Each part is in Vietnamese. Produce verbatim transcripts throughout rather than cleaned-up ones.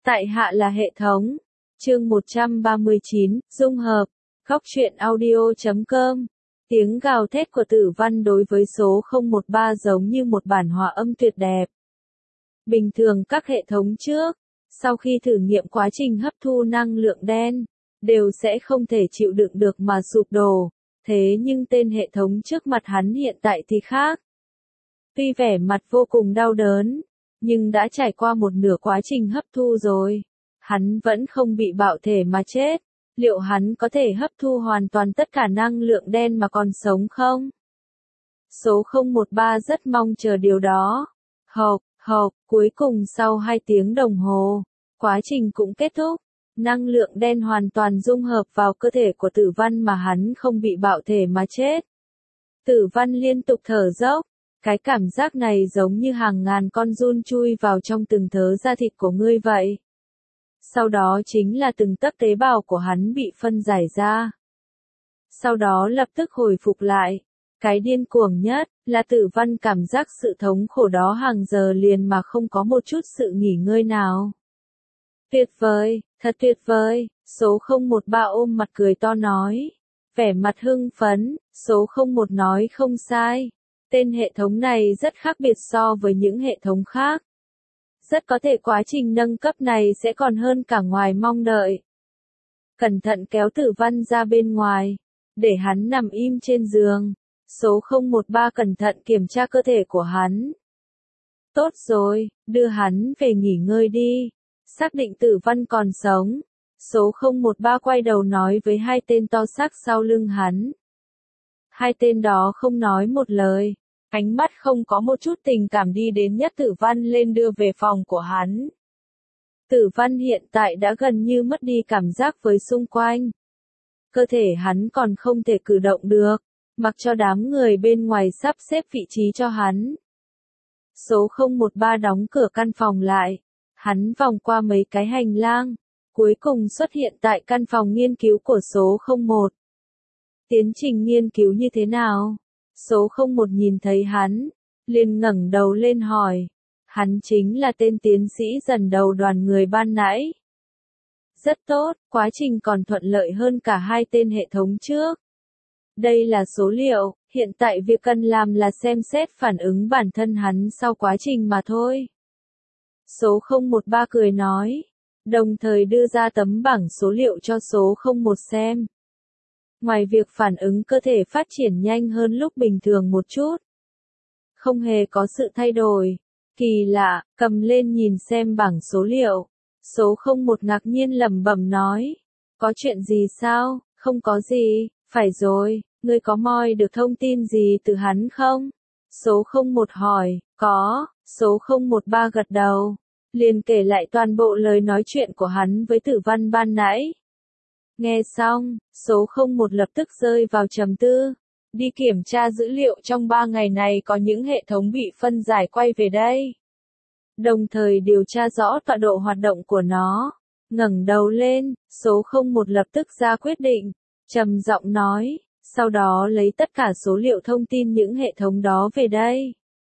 Tại hạ là hệ thống. Chương một trăm ba mươi chín, dung hợp. Góc truyện audio chấm com. Tiếng gào thét của Tử Văn đối với số không một ba giống như một bản hòa âm tuyệt đẹp. Bình thường các hệ thống trước, sau khi thử nghiệm quá trình hấp thu năng lượng đen, đều sẽ không thể chịu đựng được mà sụp đổ. Thế nhưng tên hệ thống trước mặt hắn hiện tại thì khác. Tuy vẻ mặt vô cùng đau đớn, nhưng đã trải qua một nửa quá trình hấp thu rồi. Hắn vẫn không bị bạo thể mà chết. Liệu hắn có thể hấp thu hoàn toàn tất cả năng lượng đen mà còn sống không? Số không một ba rất mong chờ điều đó. Hộc, hộc, cuối cùng sau hai tiếng đồng hồ, quá trình cũng kết thúc. Năng lượng đen hoàn toàn dung hợp vào cơ thể của Tử Văn mà hắn không bị bạo thể mà chết. Tử Văn liên tục thở dốc. Cái cảm giác này giống như hàng ngàn con giun chui vào trong từng thớ da thịt của ngươi vậy. Sau đó chính là từng tấc tế bào của hắn bị phân giải ra. Sau đó lập tức hồi phục lại. Cái điên cuồng nhất là Tử Văn cảm giác sự thống khổ đó hàng giờ liền mà không có một chút sự nghỉ ngơi nào. Tuyệt vời, thật tuyệt vời, số không một ba ôm mặt cười to nói. Vẻ mặt hưng phấn, số không một nói không sai. Tên hệ thống này rất khác biệt so với những hệ thống khác. Rất có thể quá trình nâng cấp này sẽ còn hơn cả ngoài mong đợi. Cẩn thận kéo Tử Văn ra bên ngoài, để hắn nằm im trên giường. Số không một ba cẩn thận kiểm tra cơ thể của hắn. Tốt rồi, đưa hắn về nghỉ ngơi đi. Xác định Tử Văn còn sống. Số không một ba quay đầu nói với hai tên to xác sau lưng hắn. Hai tên đó không nói một lời. Ánh mắt không có một chút tình cảm đi đến nhấc Tử Văn lên đưa về phòng của hắn. Tử Văn hiện tại đã gần như mất đi cảm giác với xung quanh. Cơ thể hắn còn không thể cử động được, mặc cho đám người bên ngoài sắp xếp vị trí cho hắn. Số không một ba đóng cửa căn phòng lại. Hắn vòng qua mấy cái hành lang, cuối cùng xuất hiện tại căn phòng nghiên cứu của số không một. Tiến trình nghiên cứu như thế nào? Số không một nhìn thấy hắn, liền ngẩng đầu lên hỏi. Hắn chính là tên tiến sĩ dần đầu đoàn người ban nãy. Rất tốt, quá trình còn thuận lợi hơn cả hai tên hệ thống trước. Đây là số liệu, hiện tại việc cần làm là xem xét phản ứng bản thân hắn sau quá trình mà thôi. Số không một ba cười nói, đồng thời đưa ra tấm bảng số liệu cho số không một xem. Ngoài việc phản ứng cơ thể phát triển nhanh hơn lúc bình thường một chút, không hề có sự thay đổi. Kỳ lạ, cầm lên nhìn xem bảng số liệu. Số không một ngạc nhiên lẩm bẩm nói. Có chuyện gì sao? Không có gì, phải rồi, ngươi có moi được thông tin gì từ hắn không? Số không một hỏi, có, số không một ba gật đầu. Liền kể lại toàn bộ lời nói chuyện của hắn với Tử Văn ban nãy. Nghe xong, số không một lập tức rơi vào trầm tư. Đi kiểm tra dữ liệu trong ba ngày này có những hệ thống bị phân giải quay về đây. Đồng thời điều tra rõ tọa độ hoạt động của nó. Ngẩng đầu lên, số không một lập tức ra quyết định. Trầm giọng nói, sau đó lấy tất cả số liệu thông tin những hệ thống đó về đây.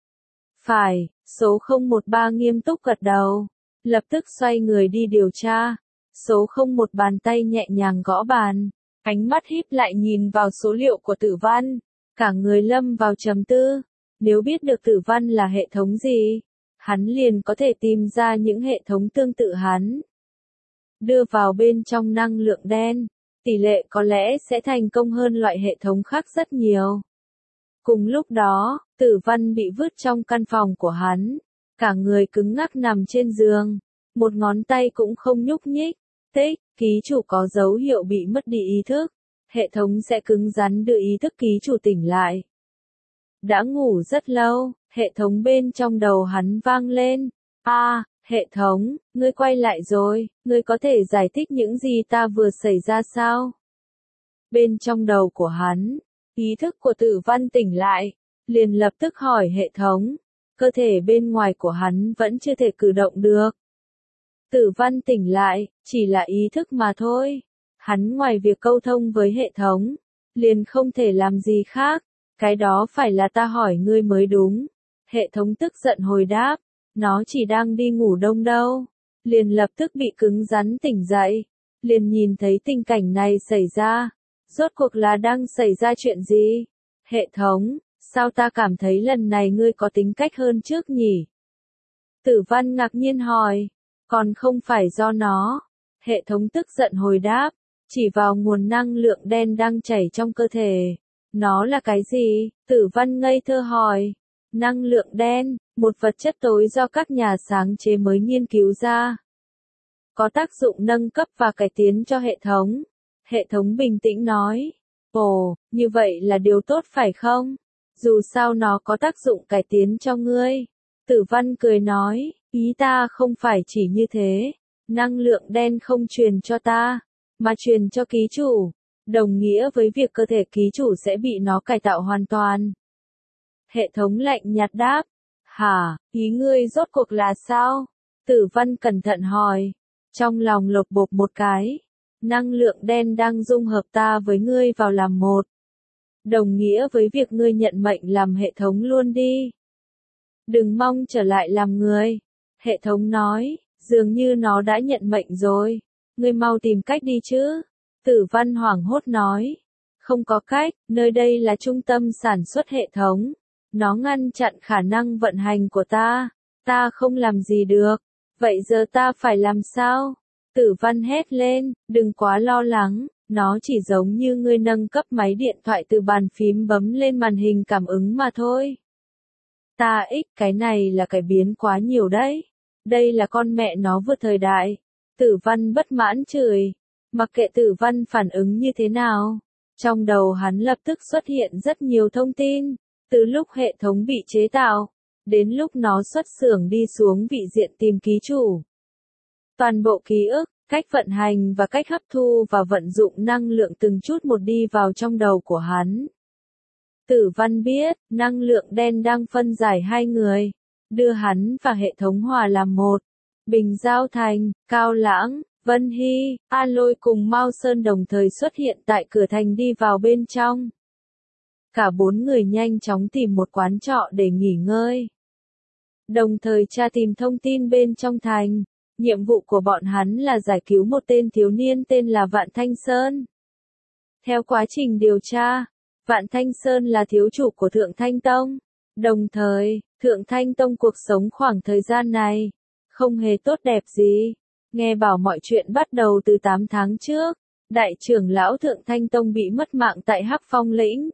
Phải, số không một ba nghiêm túc gật đầu. Lập tức xoay người đi điều tra. Số không một bàn tay nhẹ nhàng gõ bàn. Ánh mắt híp lại nhìn vào số liệu của Tử Văn. Cả người lâm vào trầm tư. Nếu biết được Tử Văn là hệ thống gì, hắn liền có thể tìm ra những hệ thống tương tự hắn. Đưa vào bên trong năng lượng đen, tỷ lệ có lẽ sẽ thành công hơn loại hệ thống khác rất nhiều. Cùng lúc đó, Tử Văn bị vứt trong căn phòng của hắn. Cả người cứng ngắc nằm trên giường. Một ngón tay cũng không nhúc nhích. Tích, ký chủ có dấu hiệu bị mất đi ý thức. Hệ thống sẽ cứng rắn đưa ý thức ký chủ tỉnh lại. Đã ngủ rất lâu, hệ thống bên trong đầu hắn vang lên. A, à, hệ thống, ngươi quay lại rồi, ngươi có thể giải thích những gì ta vừa xảy ra sao? Bên trong đầu của hắn, ý thức của Tử Văn tỉnh lại, liền lập tức hỏi hệ thống. Cơ thể bên ngoài của hắn vẫn chưa thể cử động được. Tử Văn tỉnh lại, chỉ là ý thức mà thôi. Hắn ngoài việc câu thông với hệ thống, liền không thể làm gì khác. Cái đó phải là ta hỏi ngươi mới đúng. Hệ thống tức giận hồi đáp, nó chỉ đang đi ngủ đông đâu. liền lập tức bị cứng rắn tỉnh dậy, liền nhìn thấy tình cảnh này xảy ra. Rốt cuộc là đang xảy ra chuyện gì? Hệ thống, sao ta cảm thấy lần này ngươi có tính cách hơn trước nhỉ? Tử Văn ngạc nhiên hỏi, còn không phải do nó. Hệ thống tức giận hồi đáp, chỉ vào nguồn năng lượng đen đang chảy trong cơ thể. Nó là cái gì? Tử Văn ngây thơ hỏi. Năng lượng đen, một vật chất tối do các nhà sáng chế mới nghiên cứu ra. Có tác dụng nâng cấp và cải tiến cho hệ thống. Hệ thống bình tĩnh nói. Ồ, như vậy là điều tốt phải không? Dù sao nó có tác dụng cải tiến cho ngươi. Tử Văn cười nói, ý ta không phải chỉ như thế. Năng lượng đen không truyền cho ta, mà truyền cho ký chủ. Đồng nghĩa với việc cơ thể ký chủ sẽ bị nó cải tạo hoàn toàn. Hệ thống lạnh nhạt đáp. Hả, ý ngươi rốt cuộc là sao? Tử Văn cẩn thận hỏi. Trong lòng lột bột một cái. Năng lượng đen đang dung hợp ta với ngươi vào làm một. Đồng nghĩa với việc ngươi nhận mệnh làm hệ thống luôn đi. Đừng mong trở lại làm người. Hệ thống nói, dường như nó đã nhận mệnh rồi. Ngươi mau tìm cách đi chứ. Tử Văn hoảng hốt nói. Không có cách, nơi đây là trung tâm sản xuất hệ thống. Nó ngăn chặn khả năng vận hành của ta. Ta không làm gì được. Vậy giờ ta phải làm sao? Tử Văn hét lên, đừng quá lo lắng. Nó chỉ giống như ngươi nâng cấp máy điện thoại từ bàn phím bấm lên màn hình cảm ứng mà thôi. Ta ích cái này là cải biến quá nhiều đấy. Đây là con mẹ nó vượt thời đại. Tử Văn bất mãn chửi. Mặc kệ Tử Văn phản ứng như thế nào. Trong đầu hắn lập tức xuất hiện rất nhiều thông tin. Từ lúc hệ thống bị chế tạo, đến lúc nó xuất xưởng đi xuống vị diện tìm ký chủ. Toàn bộ ký ức, cách vận hành và cách hấp thu và vận dụng năng lượng từng chút một đi vào trong đầu của hắn. Tử Văn biết, năng lượng đen đang phân giải hai người, đưa hắn và hệ thống hòa làm một. Bình Giao Thành, Cao Lãng, Vân Hy, A Lôi cùng Mao Sơn đồng thời xuất hiện tại cửa thành đi vào bên trong. Cả bốn người nhanh chóng tìm một quán trọ để nghỉ ngơi. Đồng thời tra tìm thông tin bên trong thành. Nhiệm vụ của bọn hắn là giải cứu một tên thiếu niên tên là Vạn Thanh Sơn. Theo quá trình điều tra, Vạn Thanh Sơn là thiếu chủ của Thượng Thanh Tông. Đồng thời, Thượng Thanh Tông cuộc sống khoảng thời gian này không hề tốt đẹp gì. Nghe bảo mọi chuyện bắt đầu từ tám tháng trước, đại trưởng lão Thượng Thanh Tông bị mất mạng tại Hắc Phong lĩnh.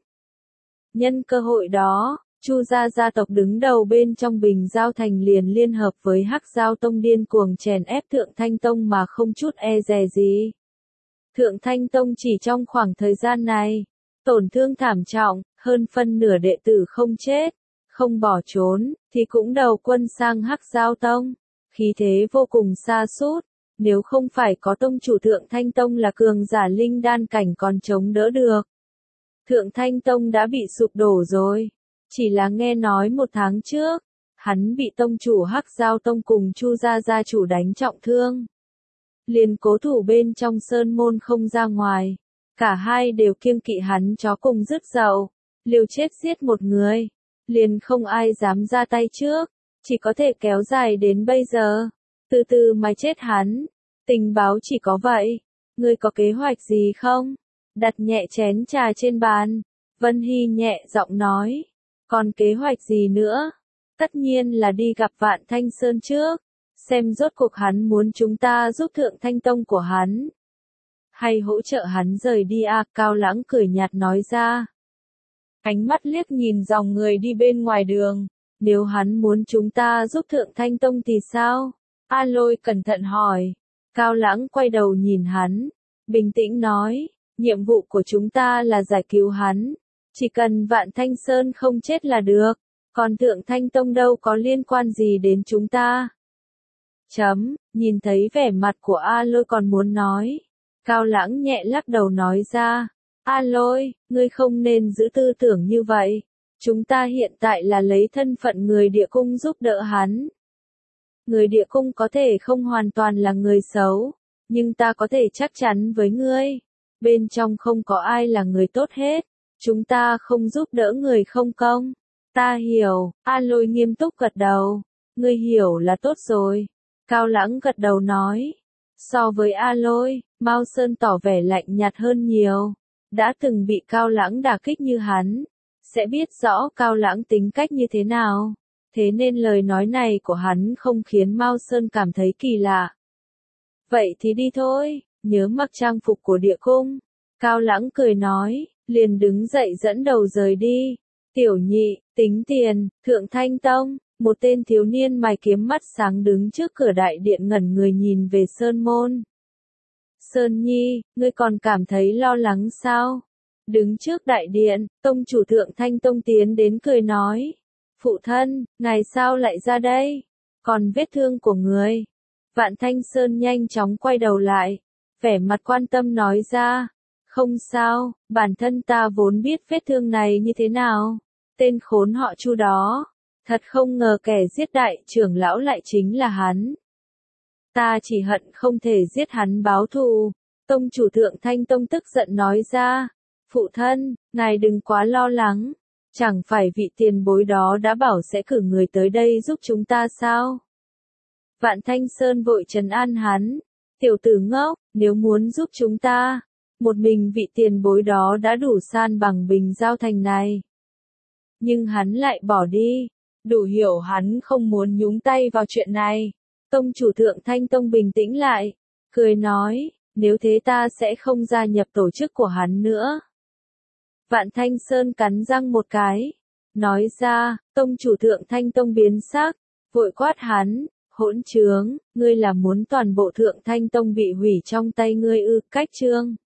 Nhân cơ hội đó, Chu gia gia tộc đứng đầu bên trong Bình Giao Thành liền liên hợp với Hắc Giao Tông điên cuồng chèn ép Thượng Thanh Tông mà không chút e dè gì. Thượng Thanh Tông chỉ trong khoảng thời gian này, tổn thương thảm trọng, hơn phân nửa đệ tử không chết, không bỏ trốn, thì cũng đầu quân sang Hắc Giao Tông. Khí thế vô cùng sa sút, nếu không phải có tông chủ Thượng Thanh Tông là cường giả linh đan cảnh còn chống đỡ được. Thượng Thanh Tông đã bị sụp đổ rồi. Chỉ là nghe nói một tháng trước, hắn bị tông chủ Hắc Giao Tông cùng Chu gia gia chủ đánh trọng thương. Liền cố thủ bên trong sơn môn không ra ngoài. Cả hai đều kiêng kỵ hắn chó cùng rứt dậu. Liều chết giết một người. Liền không ai dám ra tay trước. Chỉ có thể kéo dài đến bây giờ. Từ từ mà chết hắn. Tình báo chỉ có vậy. Ngươi có kế hoạch gì không? Đặt nhẹ chén trà trên bàn. Vân Hy nhẹ giọng nói. Còn kế hoạch gì nữa? Tất nhiên là đi gặp Vạn Thanh Sơn trước. Xem rốt cuộc hắn muốn chúng ta giúp Thượng Thanh Tông của hắn. Hay hỗ trợ hắn rời đi à? Cao Lãng cười nhạt nói ra. Ánh mắt liếc nhìn dòng người đi bên ngoài đường. Nếu hắn muốn chúng ta giúp Thượng Thanh Tông thì sao? A Lôi cẩn thận hỏi. Cao Lãng quay đầu nhìn hắn. Bình tĩnh nói. Nhiệm vụ của chúng ta là giải cứu hắn. Chỉ cần Vạn Thanh Sơn không chết là được. Còn Thượng Thanh Tông đâu có liên quan gì đến chúng ta. Chấm, nhìn thấy vẻ mặt của A Lôi còn muốn nói. Cao Lãng nhẹ lắc đầu nói ra. A Lôi, ngươi không nên giữ tư tưởng như vậy. Chúng ta hiện tại là lấy thân phận người địa cung giúp đỡ hắn. Người địa cung có thể không hoàn toàn là người xấu. Nhưng ta có thể chắc chắn với ngươi. Bên trong không có ai là người tốt hết. Chúng ta không giúp đỡ người không công. Ta hiểu, A Lôi nghiêm túc gật đầu. Ngươi hiểu là tốt rồi. Cao Lãng gật đầu nói. So với A Lôi, Mao Sơn tỏ vẻ lạnh nhạt hơn nhiều. Đã từng bị Cao Lãng đả kích như hắn, sẽ biết rõ Cao Lãng tính cách như thế nào. Thế nên lời nói này của hắn không khiến Mao Sơn cảm thấy kỳ lạ. Vậy thì đi thôi, nhớ mặc trang phục của địa cung. Cao Lãng cười nói, liền đứng dậy dẫn đầu rời đi. Tiểu nhị, tính tiền, Thượng Thanh Tông, một tên thiếu niên mày kiếm mắt sáng đứng trước cửa đại điện ngẩn người nhìn về Sơn Môn. Sơn Nhi, ngươi còn cảm thấy lo lắng sao? Đứng trước đại điện, tông chủ Thượng Thanh Tông tiến đến cười nói. Phụ thân, ngài sao lại ra đây? Còn vết thương của người? Vạn Thanh Sơn nhanh chóng quay đầu lại, vẻ mặt quan tâm nói ra. Không sao, bản thân ta vốn biết vết thương này như thế nào. Tên khốn họ Chu đó, thật không ngờ kẻ giết đại trưởng lão lại chính là hắn. Ta chỉ hận không thể giết hắn báo thù. Tông chủ Thượng Thanh Tông tức giận nói ra. Phụ thân, ngài đừng quá lo lắng. Chẳng phải vị tiền bối đó đã bảo sẽ cử người tới đây giúp chúng ta sao? Vạn Thanh Sơn vội trấn an hắn. Tiểu tử ngốc, nếu muốn giúp chúng ta, một mình vị tiền bối đó đã đủ san bằng Bình Giao Thành này. Nhưng hắn lại bỏ đi. Đủ hiểu hắn không muốn nhúng tay vào chuyện này. Tông chủ Thượng Thanh Tông bình tĩnh lại, cười nói, nếu thế ta sẽ không gia nhập tổ chức của hắn nữa. Vạn Thanh Sơn cắn răng một cái, nói ra, tông chủ Thượng Thanh Tông biến sắc, vội quát hắn, hỗn trướng, ngươi là muốn toàn bộ Thượng Thanh Tông bị hủy trong tay ngươi ư? Cách chương